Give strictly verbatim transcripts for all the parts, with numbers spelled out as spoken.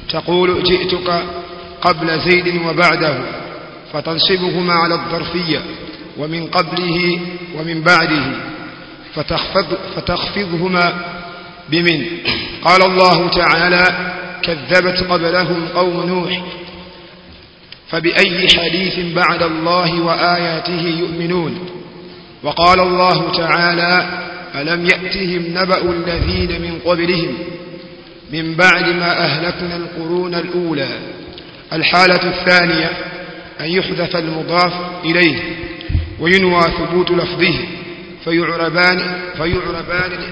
تقول جئتك قبل زيد وبعده فتنصبهما على الظرفية ومن قبله ومن بعده فتخفض فتخفضهما بمن. قال الله تعالى كذبت قبلهم قوم نوح فبأي حديث بعد الله وآياته يؤمنون. وقال الله تعالى ألم يأتهم نبأ الذين من قبلهم من بعد ما أهلكنا القرون الأولى. الحالة الثانية أن يحذف المضاف إليه وينوى ثبوت لفظه فيعربان فيعربان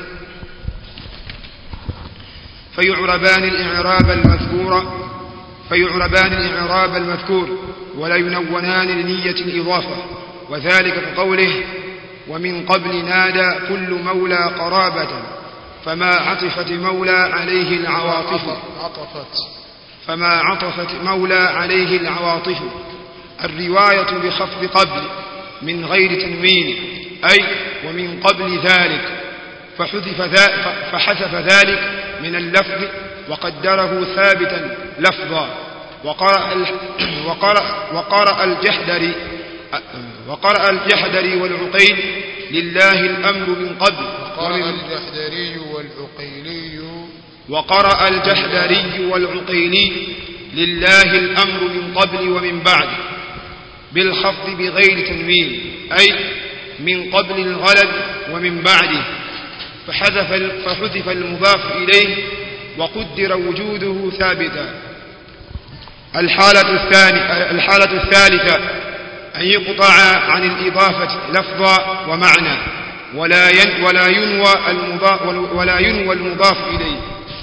فيعربان الإعراب المذكور فيعربان الإعراب المذكور ولا ينونان لنية الإضافة. وذلك كقوله ومن قبل نادى كل مولى قرابة فما عطفت مولى عليه العواطف فما عطفت مولى عليه العواطف. الرواية بخفض قبل من غير تنوين أي ومن قبل ذلك فحذف فحذف ذلك من اللفظ وقدره ثابتا لفظا. وقرأ وقرأ وقرأ الجحدري وقرأ الجحدري والعقيل لله الأمر من قبل. وقرأ الجحدري والعقيلي وقرأ الجحدري والعقيلي لله الأمر من قبل ومن بعد بالخفض بغير تنوين أي من قبل الغلب ومن بعده فحذف فحذف المضاف إليه وقدر وجوده ثابتا. الحالة الثانية الحالة الثالثة أن يقطع عن الإضافة لفظا ومعنى ولا ولا ينوى المضاف ولا ينوى المضاف إليه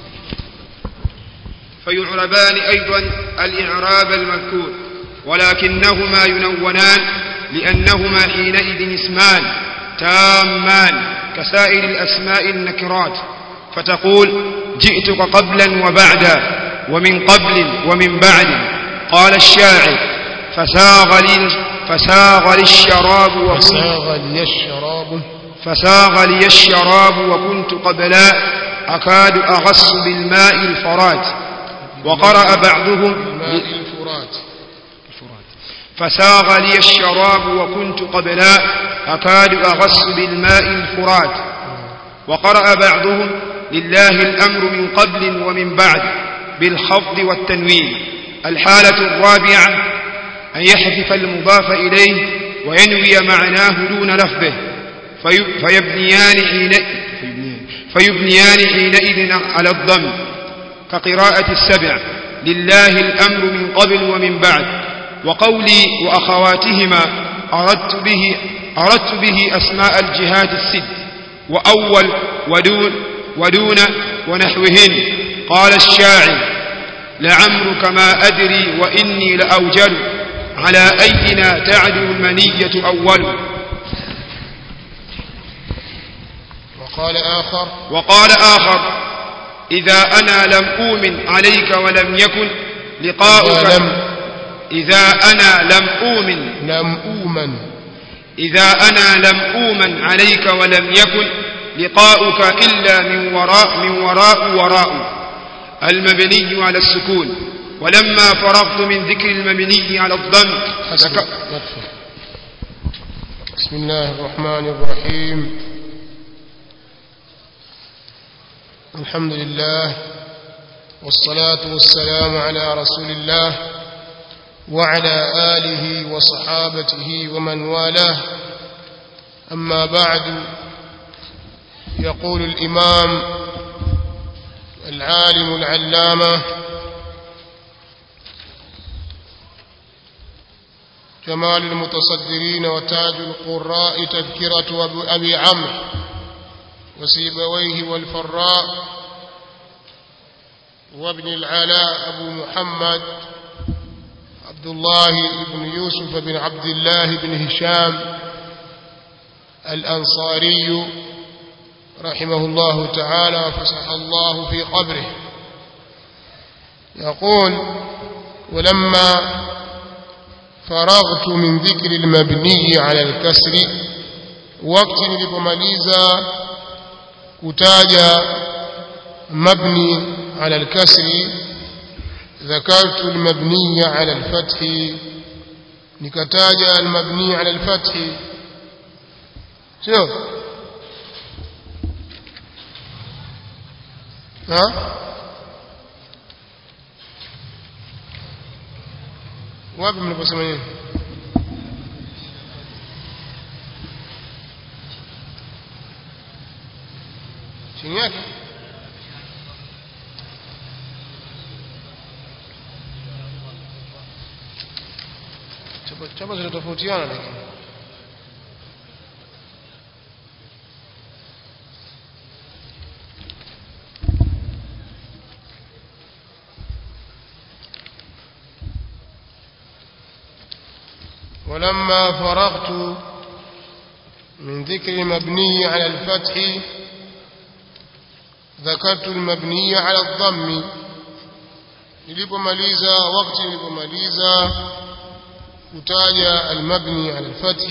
فيعربان أيضا الإعراب المذكور ولكنهما ينونان لأنهما حينئذ اسمان تامان كسائر الأسماء النكرات. فتقول جئتك قبلا وبعدا ومن قبل ومن بعد. قال الشاعر فساغ لي فساغ لي الشراب فساغ لي الشراب فساغ لي الشراب وكنت قبلا أكاد أغص بالماء الفرات. وقرأ بعضهم الفرات فساغ لي الشراب وكنت قبلا أكاد أغص بالماء الفرات. وقرأ بعضهم لله الأمر من قبل ومن بعد بالخفض والتنوين. الحالة الرابعة أن يحذف المضاف إليه وينوي معناه دون لفظه فيبنيان حينئذ فيبنيان حينئذ على الضم كقراءة السبع لله الأمر من قبل ومن بعد. وقولي وأخواتهما أردت به أردت به أسماء الجهات الست وأول ودون ودون ونحوهن. قال الشاعر لعمرك ما أدري وإني لأوجل على أينا تعدو المنية أول. وقال آخر وقال آخر إذا أنا لم أؤمن عليك ولم يكن لقاؤك إذا أنا لم أؤمن لم أؤمن إذا أنا لم أؤمن عليك ولم يكن لقاؤك إلا من وراء من وراء وراء. المبني على السكون. ولما فرغت من ذكر المبني على الضم بسم الله الرحمن الرحيم. الحمد لله والصلاة والسلام على رسول الله وعلى آله وصحابته ومن والاه. أما بعد يقول الإمام العالم العلامة جمال المتصدرين وتاج القراء تذكرة أبي عمرو وسيبويه والفراء وابن العلاء أبو محمد عبد الله بن يوسف بن عبد الله بن هشام الأنصاري رحمه الله تعالى وفسح الله في قبره. يقول ولما فرغت من ذكر المبني على الكسر وقت nilipomaliza kutaja mabni ala al-kasri ذكرت المبني على الفتح nikataja المبني على الفتح sio ha wapi mnaposema nini chini yake chapa chapa zinatofautiana lakini ولما فرغت من ذكر مبني على الفتح ذكرت المبني على الضم nilipomaliza wakati nilipomaliza kutaja المبني على الفتح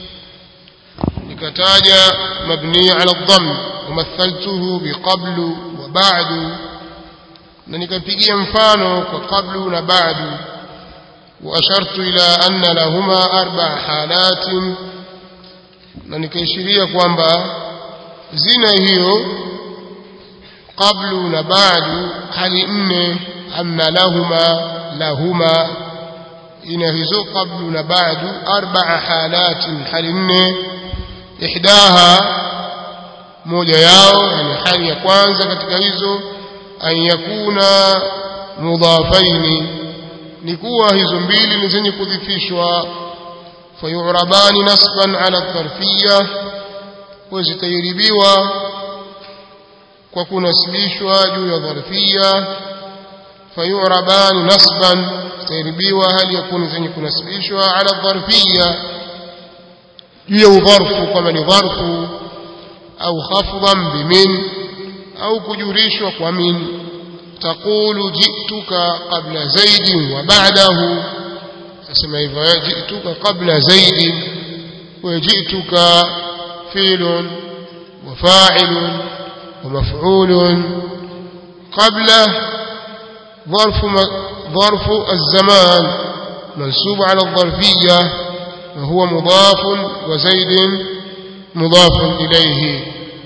nikataja مبني على الضم ومثلته بقبل وبعد na nikapigia mfano kwa qablu na ba'du وأشرت إلى أن لهما أربع حالات na nikaishiria kwamba zina hiyo qablu na ba'du hali nne anna lahuma lahuma ina hizo qablu na ba'du arba'a halatin hali nne ihdaha moja yao yani hali ya kwanza katika hizo an yakuna mudhafaini ni kuwa hizo mbili ni zenye kudhifishwa fayurabani nasban ala dharfiyya wazitayribiwa kwa kunasibishwa juu ya dharfiyya fayurabani nasban tayribiwa hali yakuni zenye kunasibishwa ala dharfiyya juu ya udharfu kama ni dharfu au khafdan bimin au kujurishwa kwa min تقول جئتك قبل زيد وبعده تسمى جئتك قبل زيد وجئتك فعل وفاعل ومفعول قبل ظرف ظرف الزمان منسوب على الظرفية وهو مضاف وزيد مضاف إليه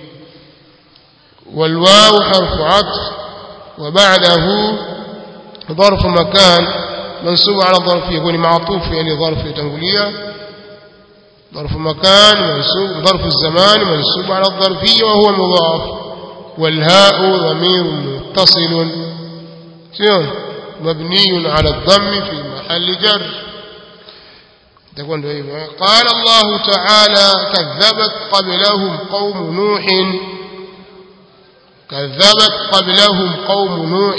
والواو حرف عطف وبعده ظرف مكان منصوب على الظرفية يكون معطوف يعني ظرف تنقلية ظرف مكان منصوب ظرف الزمان منصوب على الظرفية وهو مضاف والهاء ضمير متصل مبني على الضم في محل جر تكون قال الله تعالى كذبت قبلهم قوم نوح كذبت قبلهم قوم نوح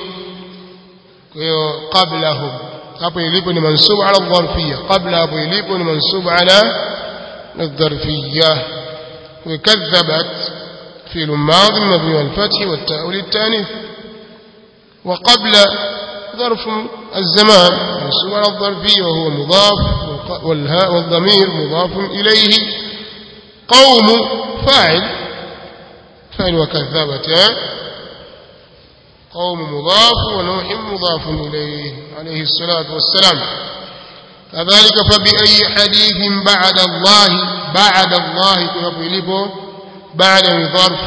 قبلهم hapo ilipo ni mansub ala dharfiyya qabla hapo ilipo ni mansub ala الظرفية وكذبت فعل ماض مبني على الفتح والتاء للتانيث وقبل ظرف الزمان منصوب على الظرفية وهو مضاف والهاء والضمير مضاف إليه قوم فاعل فاعل وكذبت قوم مضاف ونوح مضاف إليه عليه الصلاة والسلام كذلك فبأي حديث بعد الله بعد الله كيف بعد ظرف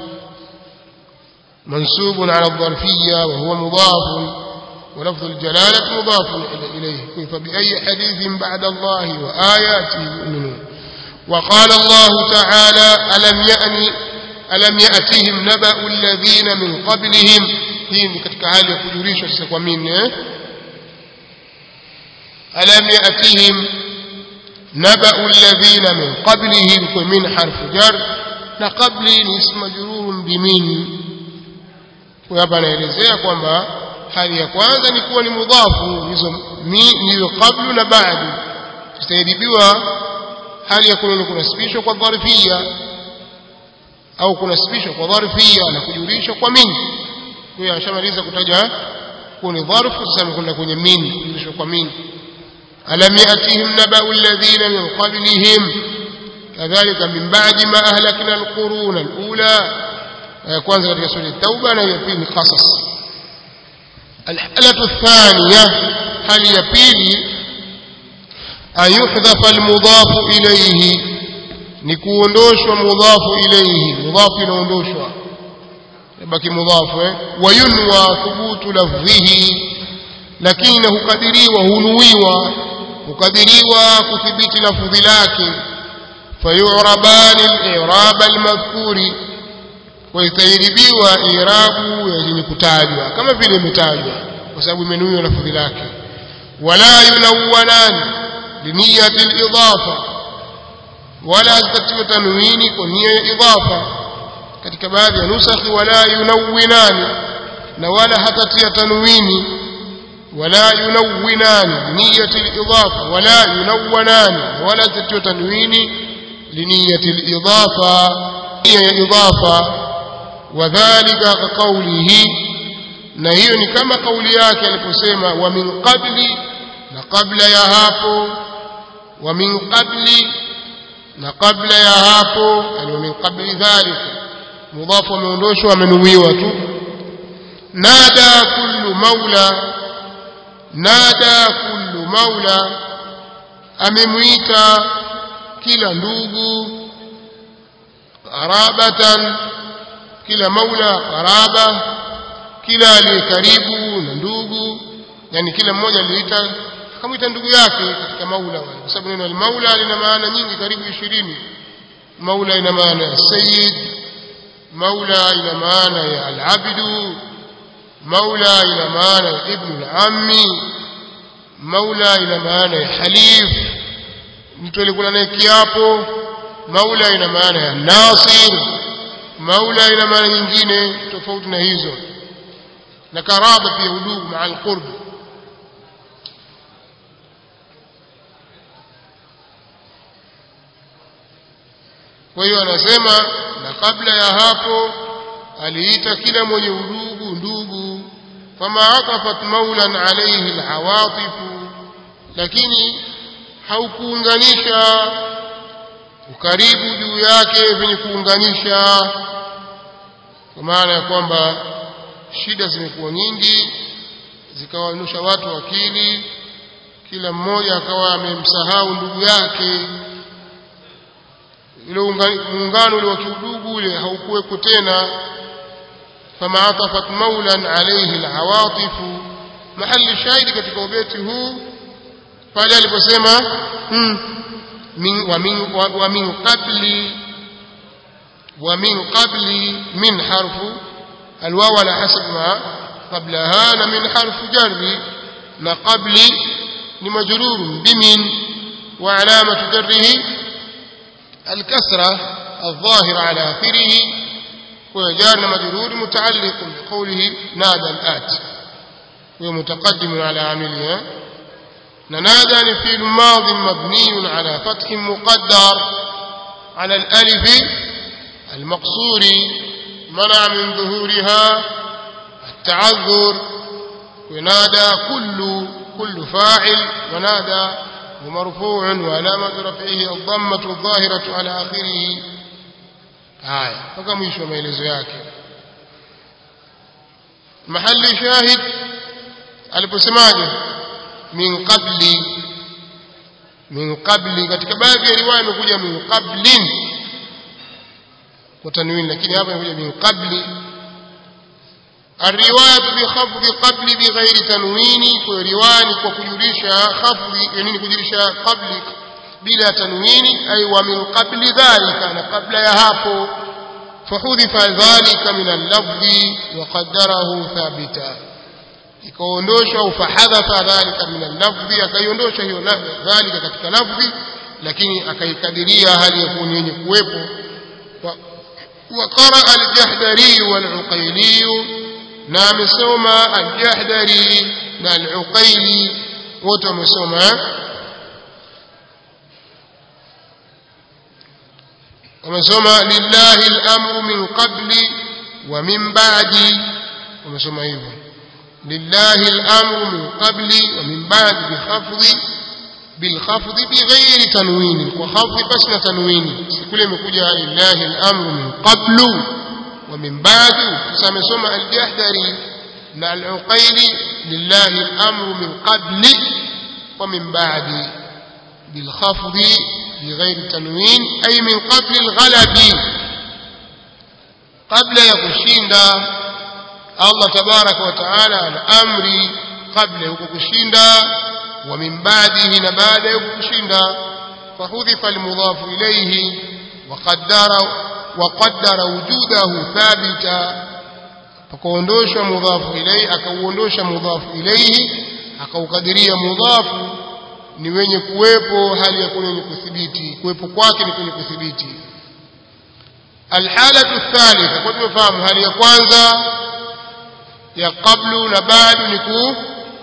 منسوب على الظرفية وهو مضاف ولفظ الجلالة مضاف إليه فبأي حديث بعد الله وآياته يؤمنون وقال الله تعالى ألم يأني ألم يأتهم نبأ الذين من قبلهم هي katika hali ya kujulisha sasa kwa mimi eh ألم يأتهم نبأ الذين من قبلهم ومن حرف جر na qabli ni ismu majrur bimin kwa hapa naelezea kwamba hali ya kwanza ni kuwa ni mudhafu hizo hizo qablu na ba'du zitaidibiwa hali ya kuwa kunasibishwa kwa dharfiyya au kunasibishwa kwa dharfiyya na kujulishwa kwa min kwa hiyo ashamaliza kutaja kuwa ni dharfu sasa kwenda kwenye min kujulishwa kwa min alam yatihim naba'u alladhina min qablihim كذلك من بعد ما أهلكنا القرون الأولى kwanza katika sura at-Tauba na ya pili Qasas الحالة الثانية هل يبيلي أن يحذف المضاف إليه نكوندوش ومضاف إليه مضاف نوندوش يبقى مضاف وينوى ثبوت لفظه لكنه قدري وهنويوا وقدريوا كثبت لفظ لكن فيعربان الإعراب المذكور ويتيربيوا إعراب يجني كتاجوا كما في المتاجوا وسبب منوي لفظ لكن ولا يلونان لنية الإضافة ولا تتيو تنويني كنية إضافة katika baadhi ya nusakhi wala yunawwinani na wala hatatia tanwini wala yunawwinani niyati al-idafa wala yunawwanani wala tatia tanwini liniyati al-idafa hiya idafa wadhālika ka qawlihi na hiyo ni kama kauli yake aliposema wa min qabli na kabla ya hapo wa min qabli na kabla ya hapo yani min qabli dhalika مضاف ومندوش ومنويوة نادى كل مولى نادى كل مولى أمميتا كلا نوغو قرابة كلا مولى قرابة كلا لكريبو نوغو يعني كلا مولى ليتا كميتا ndugu yake katika maula kwa sababu neno al-maula lina maana nyingi karibu ishirini maula ina maana sayyid مولى إلى معنى يا العبد مولى إلى معنى ابن العم مولى إلى معنى يا حليف mtu alikuwa naye kiapo maula ina maana ya nasir maula ina maana nyingine tofauti na hizo na karaba pia udugu maa alqurb kwa hiyo anasema na kabla ya hapo aliita kila mwenye udugu ndugu fama aqafat maulan alayhi alawatif lakini haukuunganisha ukaribu juu yake venye kuunganisha kwa maana ya kwamba shida zimekuwa nyingi zikawanusha watu akili kila mmoja akawa amemsahau ndugu yake ile muungano ule wa kiudugu ule haukuwepo tena fama atafat maulan alayhi alawatif mahali shahidi katika ubeti huu pale aliposema min wa min wa min qabli wa min qabli min harfu alwaw ala hasab ma qablaha na min harfu jarri na qabli ni majrur bimin wa alamatu jarrihi الكسرة الظاهرة على آخره وجار مجرور متعلق بقوله نادى الآت ومتقدم على عامله نادى في الماضي مبني على فتح مقدر على الألف المقصور منع من ظهورها التعذر ونادى كل كل فاعل ونادى ومرفوع وعلامة رفعه الضمة الظاهرة على آخره آية فكم يشوى ميلزو yake محل شاهد aliposemaje min qabli min qabli katika baadhi ya riwaya imekuja min qablin kwa tanwin lakini hapa imekuja min qabli الروايه بخفض قبل بغير تنوين وروايه وكجريشا خفض يعني كجريشا قبل بلا تنوين اي ومن قبل ذلك انا قبل يهapo فحذف ذلك من اللفظ وقدره ثابتا ikaondoshwa au fahadhafa dhalika min al-lafzi akaiondosha hiyo dhalika katika lafzi lakini akaikadiria hali ya kuwa yenye kuwepo wa qara al-jahdari wal-uqayli na amesoma al-jahdari na al-uqayli wote wamesoma wamesoma lillahi al-amru min qabli wa min ba'di wamesoma hivyo لله الأمر من قبل ومن بعد بخفض بالخفض بغير تنوين وخفض بس تنوين كل ما يقول لله الأمر من قبل ومن بعد سمسمع الجحدري مع العقيل lillahi al-amru min qabli wa min ba'di bil khafdi بغير تنوين أي من قبل الغلب قبل يكشيندا الله تبارك وتعالى الأمر قبل يكشيندا ومن بعده نبعد يكشيندا فحذف المضاف إليه وقدر وقدر وجوده ثابتا فكوندوش مضاف إليه أكوندوش مضاف إليه أكوكدريا مضاف ni wenye kuwepo hali ya kwenye kuthibiti kuwepo kwake ni kwenye kuthibiti alhalatu thalitha kwa tumefahamu hali ya kwanza ya qablu na baadu ni ku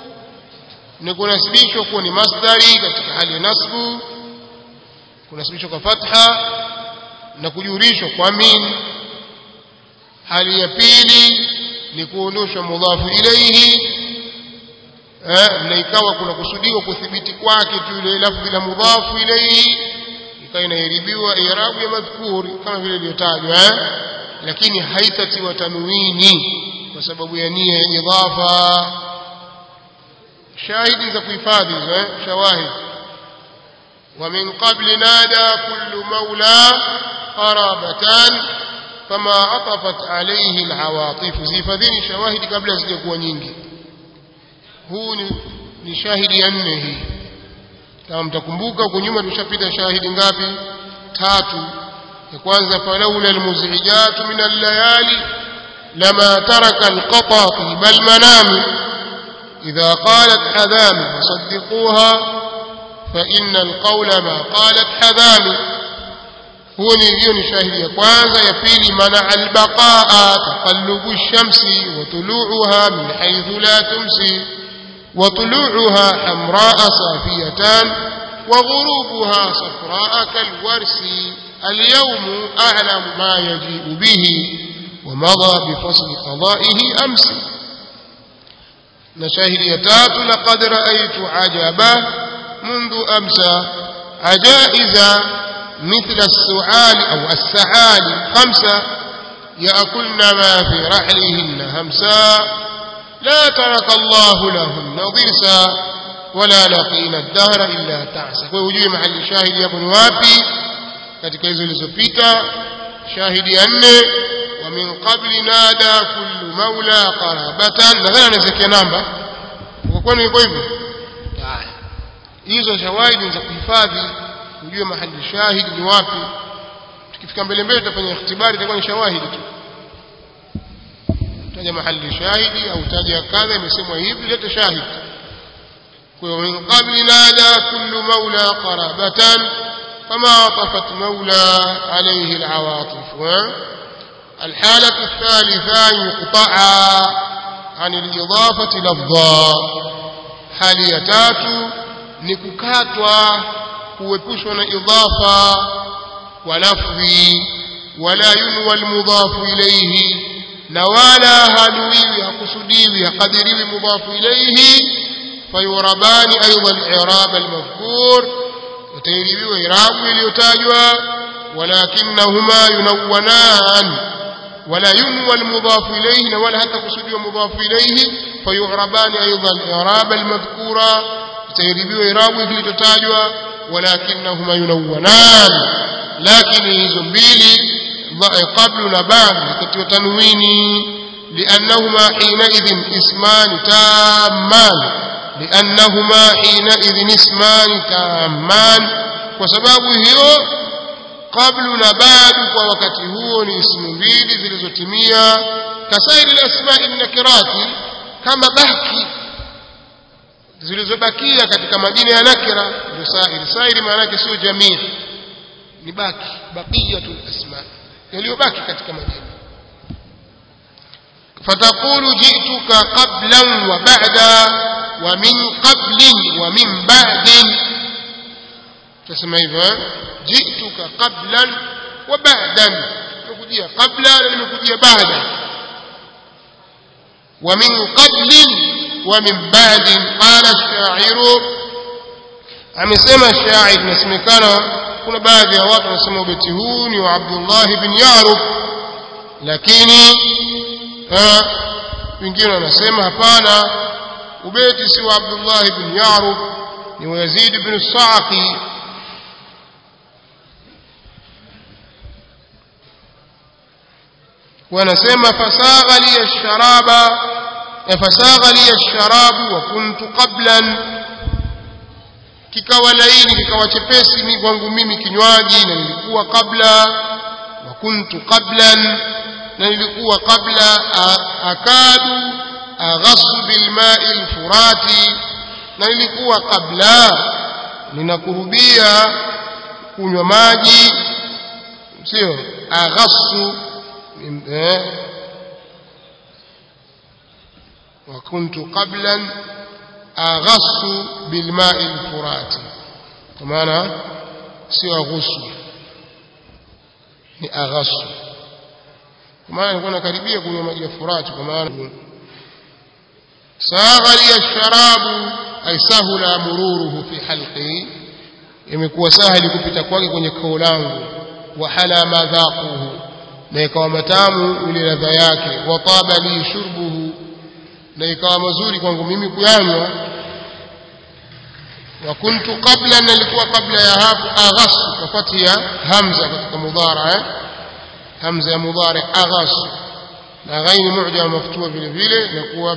ni kunasibishwa kuwa ni masdari katika hali ya nasbu kunasibishwa kwa fatha na kujurishwa kwa min hali ya pili ni kuondoshwa mudhafu ilayhi eh na ikawa kuna kusudiwa kuthibiti kwake tu ile lafzi la mudhafu ilayhi ikawa inaharibiwa i'rabu ya madhkur kama vile iliyotajwa eh lakini haitatiwa tanwini kwa sababu ya nia ya idhafa shahidi za kuhifadhi eh shawahid wa min qabli nada kullu maula qarabatan fama atafat alayhi alawatif zifadhini shawahidi kabla sijakuwa nyingi huu ni, ni shahidi ya nne hii kama mtakumbuka huko nyuma tushapita shahidi ngapi tatu ya kwanza falaula almuzijat min al-layali lama taraka al-qatati bal manami idha qalat hadami fasaddiquha fa inna al-qawla ma qalat hadami huu ni hiyo ni shahidi ya kwanza ya pili mana al-baqa'a taqallubu ash-shamsi wa tulu'uha min haythu la tumsi وطلوعها حمراء صافية وغروبها صفراء كالورس اليوم أعلم ما يجيء به ومضى بفصل قضائه أمس نشاهد يتات لقد رأيت عجبا منذ أمسى عجائز مثل السعال أو السعال خمسة يأكلن ما في رحلهن همسا لا ترك الله لهن ضرسا ولا لقين الدهر إلا تعسا ووجوه محل شاهد يكون وابي katika hizo zilizopita shahidi ya nne wa min qabli nada kullu maula qarabatan nadhani anasikia namba kwa kwani iko hivyo haya hizo shawahidi za kuhifadhi ujue mahali shahidi ni wapi tukifika mbele mbele tutafanya ikhtibari itakuwa ni shawahidi tu taja mahali shahidi au taja kadha imesemwa hivi leta shahidi kwa min qabli nada kullu maula qarabatan fama atafat maula alayhi alawatif الحالة الثالثة يقطع عن الإضافة لفظا حالية تاتو نككاتوا kuepushwa إضافة ولفظي ولا ينوى المضاف إليه نوالا هنوي حقصديوي حقدريوي مضاف إليه فيوربان أيضا الإعراب المذكور وتيريوي إعراب ليتاجوا ولكنهما ينونان ولا ينوى المضاف إليه ولا حتى قصديوي مضاف إليه فيعربان أيضا الإعراب المذكور وتيريوي إعراب ليتاجوا ولكنهما ينونان لكن زنبيلي قبل نبان تنويني لأنهما حينئذ اسمان تامان لأنهما حينئذ اسمان تامان وسببه قبل نبان ووقته اسم mbili zilizotimia kasairi الاسماء النكرات kama baki zilizobakia katika majina ya nakira ndio sairi sairi maana yake sio jamii ni baki baqiyatul asma yaliyobaki katika majina fatakulu ji'tuka qablan wa ba'da wa min qablin wa min ba'din tuseme hivyo ji'tuka qablan wa ba'dan nimekujia qabla na nimekujia baada wa min qablin wa min ba'din qala ash-sha'iru amesema shair nasemekana kuna baadhi ya watu wanasema ubeti huu ni wa Abdullah ibn Yarub lakini wengine wanasema hapana ubeti si wa Abdullah ibn Ya'rub ni wa Yazid ibn Sa'qi wanasema fasagha li ash-sharaba fasagha li ash-sharabu wa kuntu qablan kikawa laini kikawa chepesi mimi kwangu mimi kinywaji na nilikuwa kabla wa kuntu qablan na nilikuwa kabla akadu aghasu bil ma'i al-furati na nilikuwa kabla ninakurubia kunywa maji sio aghasu wa kuntu qablan aghasu bil ma'i al-furati kwa maana sio aghusu ni aghasu kwa maana nilikuwa nakaribia kunywa maji ya furati kwa maana saghali ash-sharabu ay sahula mururuhu fi halqi imekuwa sahali kupita kwake kwenye koo langu wa hala madhaquhu na ikawa matamu ile ladha yake wa taba li shurbuhu na ikawa mazuri kwangu mimi kuyanywa wa kuntu qabla nilikuwa kabla ya hapo aghasu kwa fatia hamza katika mudhara eh hamza ya mudhari aghasu na ghaini mu'jam maftuha vile vile inakuwa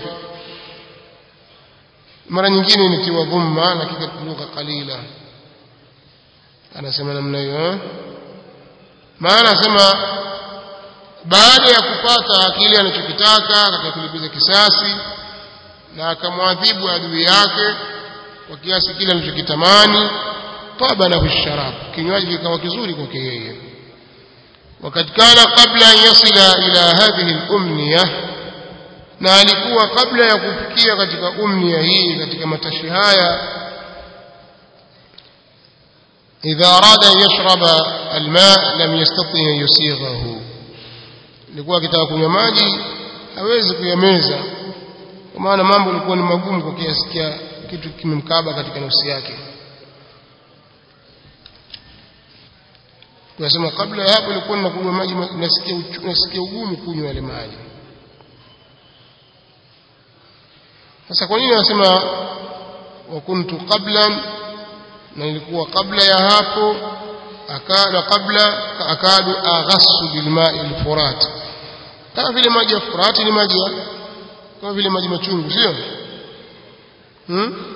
mara nyingine inatiwa dhamma na kika lugha qalila anasema namna hiyo maana anasema baada ya kupata kile anachokitaka katika kulipiza kisasi na akamwadhibu adui yake kwa kiasi kile anachokitamani taba na bisharab kinywaji kikawa kizuri kwake yeye wakati kana kabla an yasila ila hadhihi al-umniyah na alikuwa kabla ya kufikia katika umnia hii katika matashi haya idha arada yashraba alma lam yastati an yusighahu alikuwa akitaka kunywa maji hawezi kuyameza kwa maana mambo yalikuwa ni magumu kwa kiasi kia kitu kimemkaba katika nafsi yake tunasema kabla ya hapo nilikuwa nakunywa maji nasikia nasikia ugumu kunywa yale maji sasa kwa nini anasema wa kuntu qablan na ilikuwa kabla ya hapo akada kabla akadu aghasu bil ma'i al furat kama vile maji ya furati ni maji kama vile maji machungu sio hmm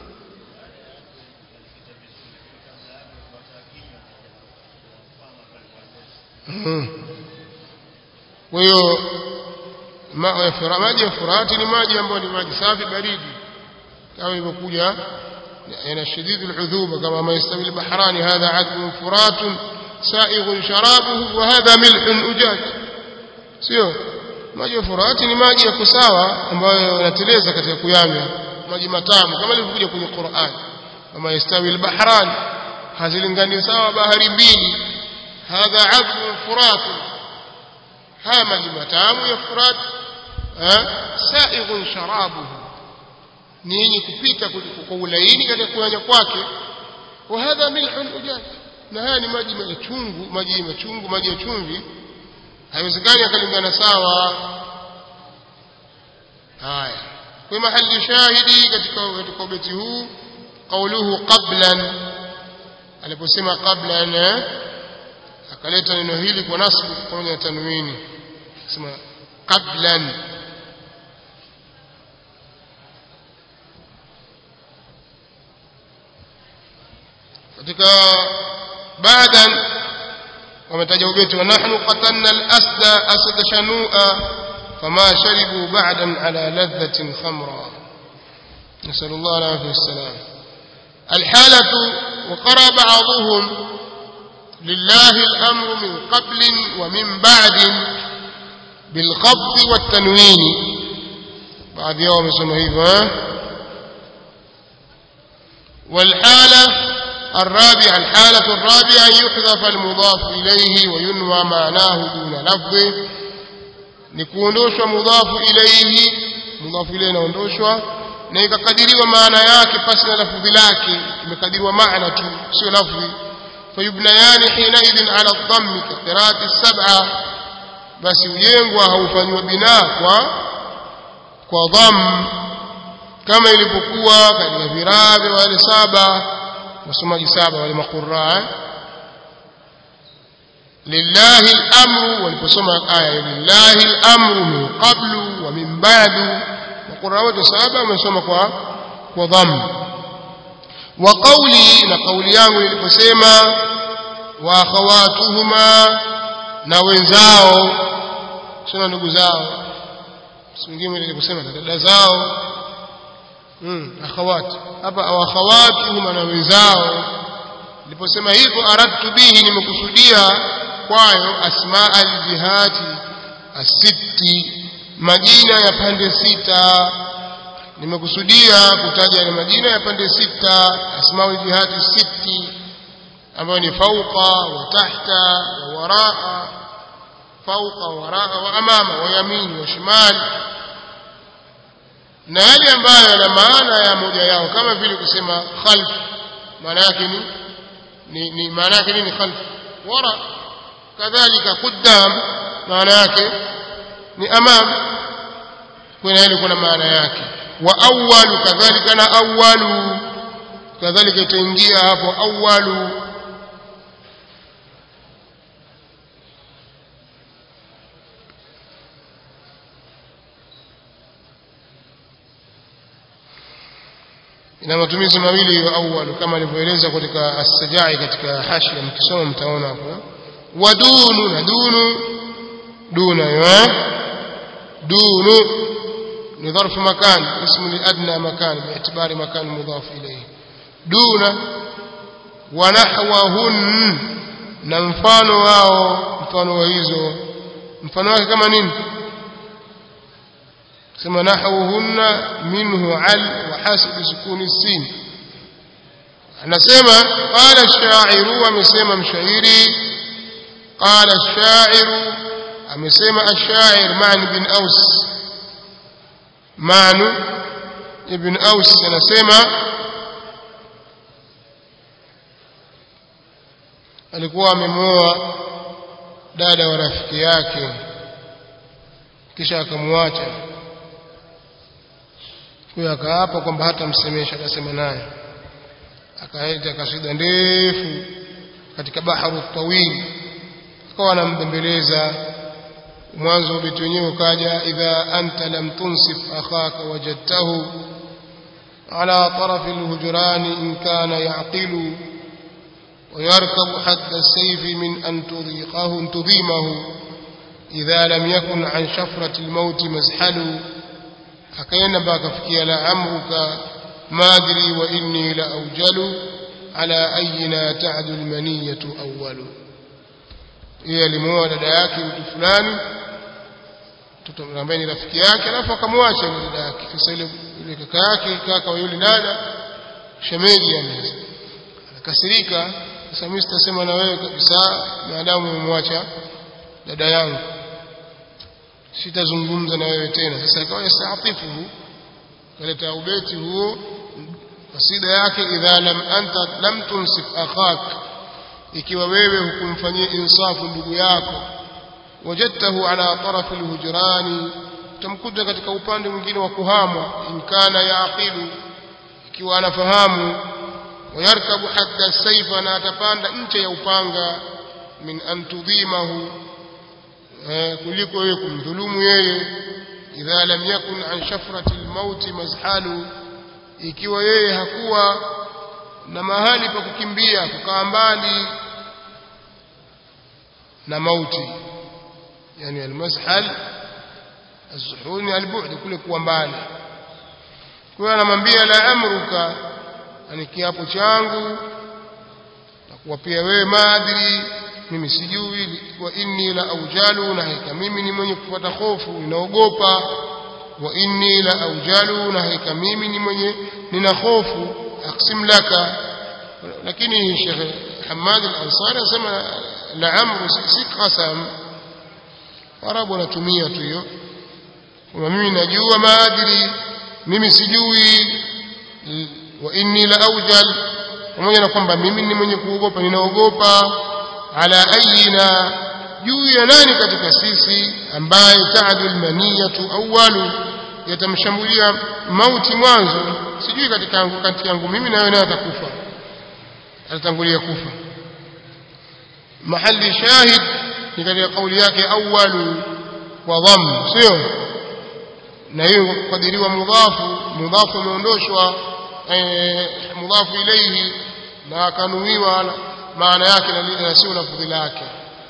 hmm kwa hiyo maji ya furati ni maji ambayo ni maji safi baridi kama ilivyokuja yana shadid al-udhuba kama ma yastawi al-bahrani hadha adbun furatun sa'ighun sharabuhu wa hadha milhun ujaj sio maji ya furati ni maji yako sawa ambayo yanateleza katika kuyanywa maji matamu kama ilivyokuja kwenye Qur'an kama yastawi al-bahrani hazilingani sawa bahari mbili hadha adbun furatun haya maji matamu ya furati sa'ighun sharabuhu ni yenye kupita kwa ulaini katika kuyanywa kwake wa hadha milhun ujaj na haya ni maji machungu maji machungu maji ya chumvi haiwezekani akalingana sawa haya kwa mahali shahidi katika katika beti huu kauluhu qablan aliposema qablan akaleta neno hili kwa nasbu pamoja na tanwini sema qablan katika baada wametaja ubeti wa nahnu qatanna al-asda asad shanua fama sharibu ba'dan ala ladhatin khamra nasallallahu alayhi wasallam الحالة وقرأ بعضهم لله الأمر من قبل ومن بعد بالخفض والتنوين بعد يوم سنهيبه والحالة الرابعة الحالة الرابعة يحذف المضاف إليه وينوى معناه دون لفظه نكوندوشwa مضاف إليه مضاف إليه نوندوشwa na ikakadiriwa maana yake pasi na lafzi lake imekadiriwa maana tu sio lafzi fayubnayani hinaidin ala dhammi kathirati sab'a basi ujengwa haufanywa binaa kwa kwa dhamm kama ilipokuwa katika virabe wale saba wasomaji saba wale maquraa lillahi al-amru waliposoma aya lillahi al-amru min qablu wa min ba'du maquraa wote saba wamesoma kwa kwa dhamma wa qawli na qawli yangu niliposema wa akhawatuhuma na wenzao sema ndugu zao singine niliposema dada zao mm akhawat hapa au akhawatuhuma na wenzao niliposema hivyo aradtu bihi nimekusudia kwayo asmaa al-jihati as-sitti majina ya pande sita nimekusudia kutaja majina ya pande sita asmaa al-jihati as-sitti ambayo ni fauqa wa tahta wa waraa fauqa wa waraa wa amama wa yamini wa shimali na yale ambayo yana maana ya moja yao kama vile kusema khalf maana yake ni ni, ni maana yake ni khalf wara kadhalika qaddam maana yake ni amam kuna ile kuna maana yake wa awwalu kadhalika na awwalu kadhalika itaingia hapo awwalu ina matumizi mawili ya awwal kama alivyoeleza katika as-sajai katika hashia mkisoma mtaona hapo wadunu na dunu duna ya dunu ni dharfu makan ismu al-adna makan bi'tibari makan mudaf ilayhi duna wa nahwahun na mfano wao mfano wa hizo mfano wake kama nini كما نحوهن منه عل وحسب سكون السين نسمع قال الشاعر ومسمى مشاعري قال الشاعر ومسمى الشاعر معن بن أوس معن ابن أوس نسمع alikuwa amemoa dada wa rafiki yake kisha akamwacha kwa akaapa kwamba hata msemesha akasema naye akaenda kasida ndefu katika baharu tawil akawa anambembeleza mwanzo beti wenyewe kaja idha anta lam tunsif akhaka wajadtahu ala taraf alhujran in kana yaqilu ويركب حد السيف من أن تضيقه أن تضيمه إذا لم يكن عن شفرة الموت مزحل حكينا باكفكي لعمرك ما أدري وإني لأوجل على أينا تعد المنية أول إيه لموى لدياك وتفلان تتنبين رفكياك لفق مواشا لدياك فسأل لك كاكي كاكا ويولي نانا شميلي يعني kasirika sasa mimi sitasema na wewe kabisa maadamu umemwacha dada yangu sitazungumza na wewe tena sasa akawa yastaatifu kaleta ubeti huo kasida yake idha lam anta lam tunsif akhak ikiwa wewe hukumfanyia insafu ndugu yako wajadtahu ala taraf alhujrani tamkuta katika upande mwingine wa kuhamwa in kana yaqilu ikiwa anafahamu ويركب حد السيف انا atapanda nje ya upanga min an tudhimahu kuliko yeye kumdhulumu yeye idha lam yakun an shafrati almaut mazhalu ikiwa yeye hakuwa na mahali pa kukimbia kukaa mbali na mauti yani almazhal azhuni albu'd kule kuwa mbali kwa anamwambia la amruka ani kiapo changu takuwa pia wewe maadri mimi sijui wa inni la aujalu na hika mimi ni mwenye kupata hofu ninaogopa wa inni la aujalu na hika mimi ni mwenye nina hofu aqsim laka lakini Sheikh Hamad al-Ansari anasema la amru si qasam arabu natumia tu hiyo kwa mimi najua maadri mimi sijui wa inni la aujal pamoja na kwamba mimi ni mwenye kuogopa ninaogopa ala ayina juu ya nani katika sisi ambaye taadul maniyatu awwalu yatamshambulia mauti mwanzo, sijui katika yangu kati yangu mimi na wewe naye atakufa, atatangulia kufa. Mahali shahid ni katika kauli yake awwalu wa dhamm, sio? Na hiyo kukadiriwa mudhafu, mudhafu umeondoshwa eh, mudhafu ilayhi na akanuiwa maana yake na sio lafdhi lake,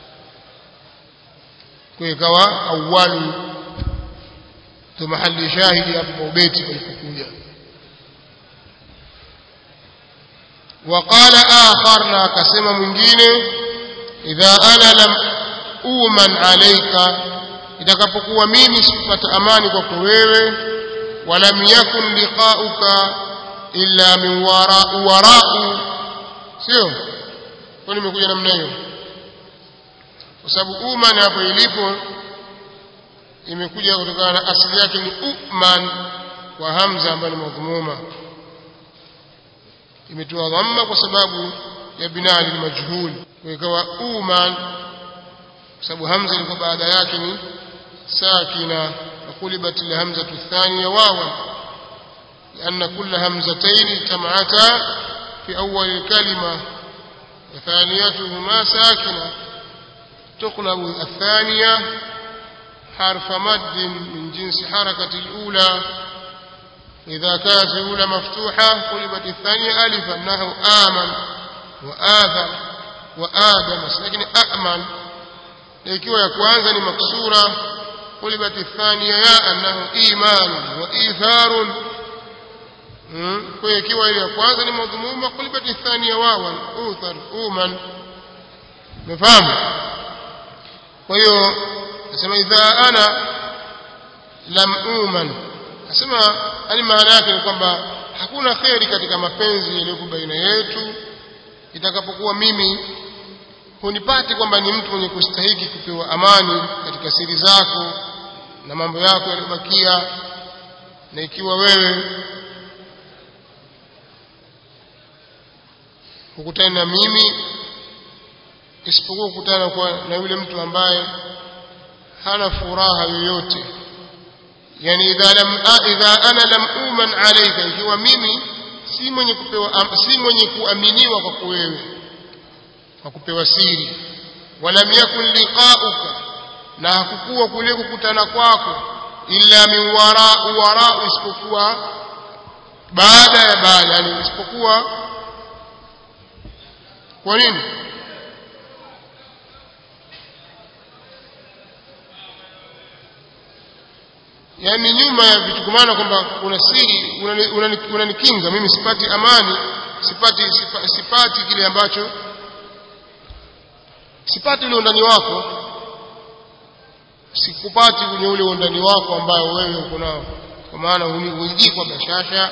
kwa ikawa awwalu tu mahali shahidi hapo ubeti ulipokuja. وقال آخر na akasema mwingine idha ana lam uman alayka, itakapokuwa mimi sipata amani kwako wewe, walam yakun liqa'uka illa min wara'u wara'u, sio? Kwa nini nimekuja namna hiyo? Kwa sababu uman hapo ilipo imekuja kutokana na asili yake ni uman kwa hamza ambayo ni madhumuma, imetoa dhamma kwa sababu ya binaa lil majhul, kwa ikawa uman kwa sababu hamza ilikuwa baada yake ni sakina, وقلبت الهمزة الثانية واوا لأن كل همزتين اجتمعتا في أول الكلمة وثانيتهما ساكنة، تقلب الثانية حرف مد من جنس حركة الأولى، إذا كانت الأولى مفتوحة قلبت الثانية ألفا، نحو آمن وآذى وآدم، لكن أأمن ikiwa ya kwanza ni maksura قلبت الثانية ياء أنه إيمان وإيثار، kwa ikiwa ile ya kwanza ni madhumuma قلبت الثانية واوا أوثر أومن. مفهوم؟ kwa hiyo nasema idha ana lam uman, nasema yani maana yake ni kwamba hakuna khairi katika mapenzi yaliyo baina yetu itakapokuwa mimi hunipati kwamba ni mtu mwenye kustahiki kupewa amani katika siri zako na mambo yako yaliyobakia, na ikiwa wewe hukutana na mimi isipokuwa kukutana na yule mtu ambaye hana furaha yoyote, yani idha lam idha ana lam uman alayka, ikiwa mimi si mwenye kupewa si mwenye kuaminiwa kwako wewe kwa kupewa siri, walam yakun liqa'uka, na hakukuwa kule kukutana kwako illa min wara'u wara'u, isipokuwa baada ya baada, yani isipokuwa kwa nini yani nyuma ya vitu, kwa maana kwamba kuna siri unanikinga mimi sipati amani, sipati sipati, sipati kile ambacho sipati ule undani wako, sikupati kwenye ule undani wako ambao wewe uko nao, kwa maana huingii kwa bashasha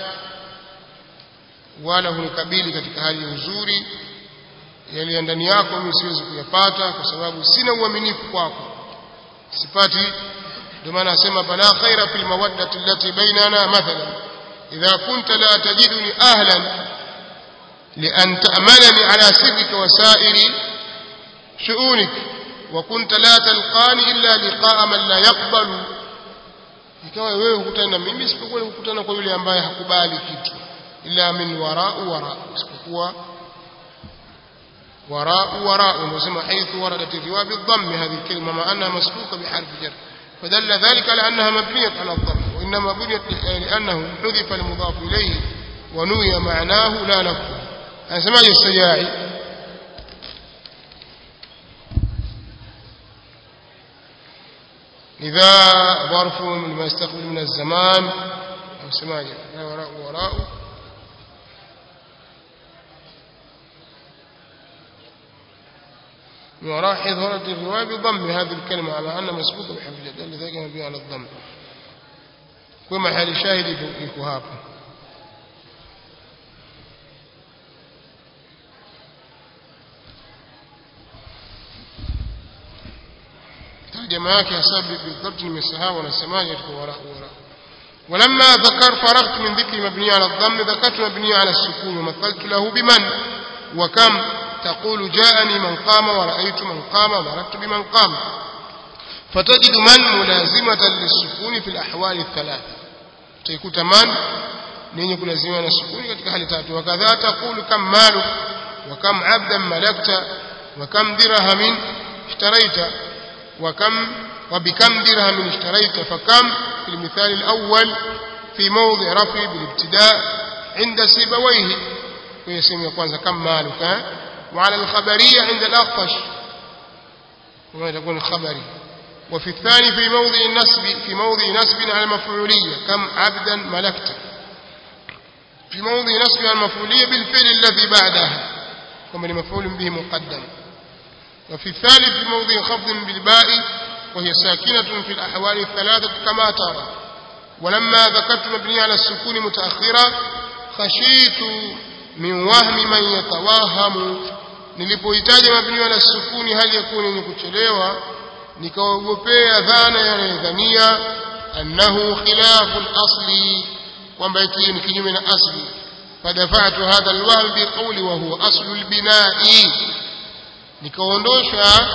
wala hunikabili katika hali nzuri, yale ndani yako mimi siwezi kuyapata kwa sababu sina uaminifu kwako, sipati. ndio maana nasema bala khaira fil mawaddati allati bainana, mathalan idha kunta la tajiduni ahlan li an ta'malani ala sirrika wa sa'iri shu'unik wa kunta la talqani illa liqa'a man la yaqbalu, ikawa wewe hukutana na mimi isipokuwa hukutana kwa yule ambaye hakubali kitu, illa min wara'u wara'u, isipokuwa wara'u wara'u. Unasema haithu waradat riwa bidhamm hadhihi kalima ma annaha masbuqa biharfi jar, فدل ذلك على أنها مبنية على الضم، وإنما بنيت لأنه حذف المضاف إليه ونوي معناه لا لفظه. أنا سمعت السجاعي إذا ظرف لما يستقبل من الزمان، أو سمعت وراء وراء وراء حيث وردت الرواية بضم هذه الكلمة على أن مسبوقة بحرف الجر، لذلك مبني على الضم. وما حال شاهد يكون هذا ترجمة yake hasa بالضبط nimesahau wanasemaje katika wara wara. ولما ذكر فرغت من ذكر مبني على الضم ذكرت مبني على السكون ومثلت له بمن وكم، تقول جاءني من قام ورأيت من قام ومررت بمن قام، فتجد من ملازمة للسكون في الأحوال الثلاثة. utaikuta man ni yenye kulazimiwa na sukuni katika hali tatu. Wakadha taqulu kam malu wa kam abdan malakta wa kam dirhamin ishtaraita wa kam wa bikam dirhamin ishtaraita fakam fi المثال الأول في موضع رفع بالابتداء عند سيبويه ويسمي kwanza كم مالك وعلى الخبرية عند الأخفش وما تكون الخبري وفي الثاني في موضع النسب في موضع نسب على المفعولية كم عبدا ملكت في موضع نسب على المفعولية بالفعل الذي بعدها كما لمفعول به مقدم وفي الثالث في موضع خفض بالباء وهي ساكنة في الأحوال الثلاثة كما ترى ولما ذكرت مبني على السكون متأخرا خشيت من وهم من يتوهم nilipohitaja mabni ala sukuni hali yakuni yenye kuchelewa nikaogopea dhana yanayodhania annahu khilafu al-asli kwamba hiki ni kinyume na asli fadafa'tu hadha al-wahm bi qawli wa huwa aslu al-bina'i nikaondosha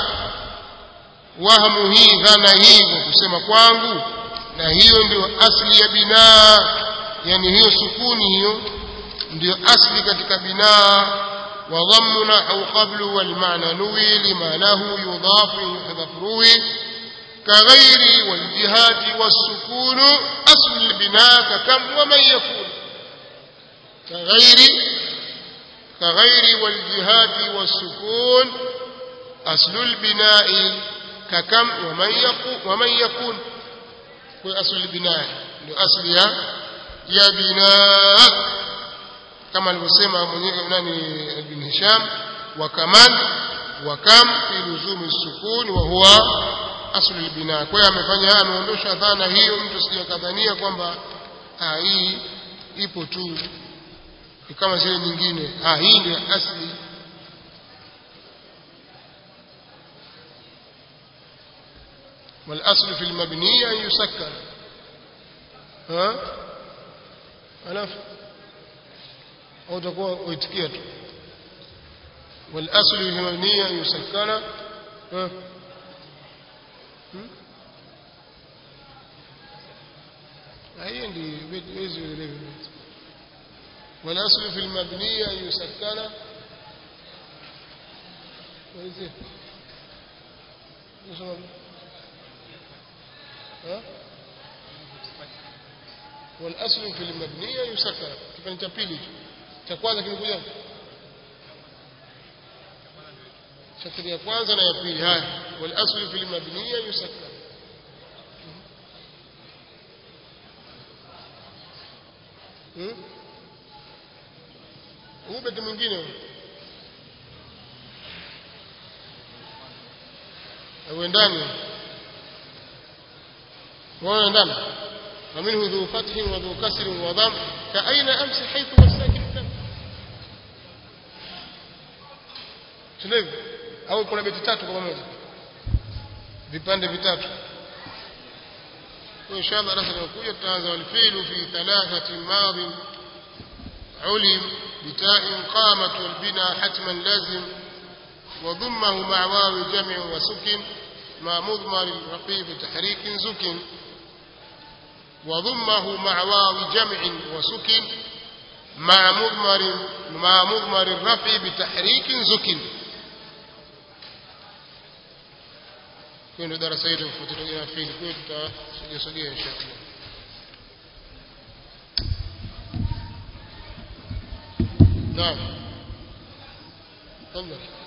wahamu hii dhana hii kwa kusema kwangu na hiyo ndio asli ya binaa yani hiyo sukuni hiyo ndio asli katika binaa وضمنا أو قبل والمعنى نوي لما له يضاف يحذف روي كغير والجهات والسكون أصل البناء ككم ومن يكون كغير كغير والجهات والسكون أصل البناء ككم ومن يكون ومن يكون هو أصل البناء لأصل يا بناء كما alivyosema mwenyewe nani ibn Hisham wa kaman wa kam fi luzum as-sukun wa huwa asl al-bina. Kwa hiyo amefanya haya ameondosha dhana hiyo mtu sijakadhania kwamba ah hii ipo tu kama zile nyingine ah hii ndio asli wal asl fi al-mabniya yusakkar ha alafu au utakuwa uitikia tu wal aslu himaniya yusakkana هي اللي بيجي يلف والاصل في المبنيه يسكن ويزيد ها والاصل في المبنيه يسكن كيف cha pili cha kwanza kimekuja shakili ya kwanza na ya pili haya والاصل في المبنيه يسكن hmm ubeti mwingine uendani uendani ومنه ذو فتح وذو كسر وضم كأين أمس حيث والساكن تم شنو au kuna beti tatu kwa pamoja vipande vitatu kwa inshallah darasa linakuja tutaanza alfi'lu fi thalathati madhi ulim bita'in qamat wal bina hatman lazim wa dhammahu ma'a wawi jam' wa sukin ma mudmar raqib tahrik zukin وضمه مع واو جمع وسكن مع مضمر مع مضمر الرفع بتحريك زكن كنا درس هذا فترة في الكتاب سجى سجى إن شاء الله نعم تفضل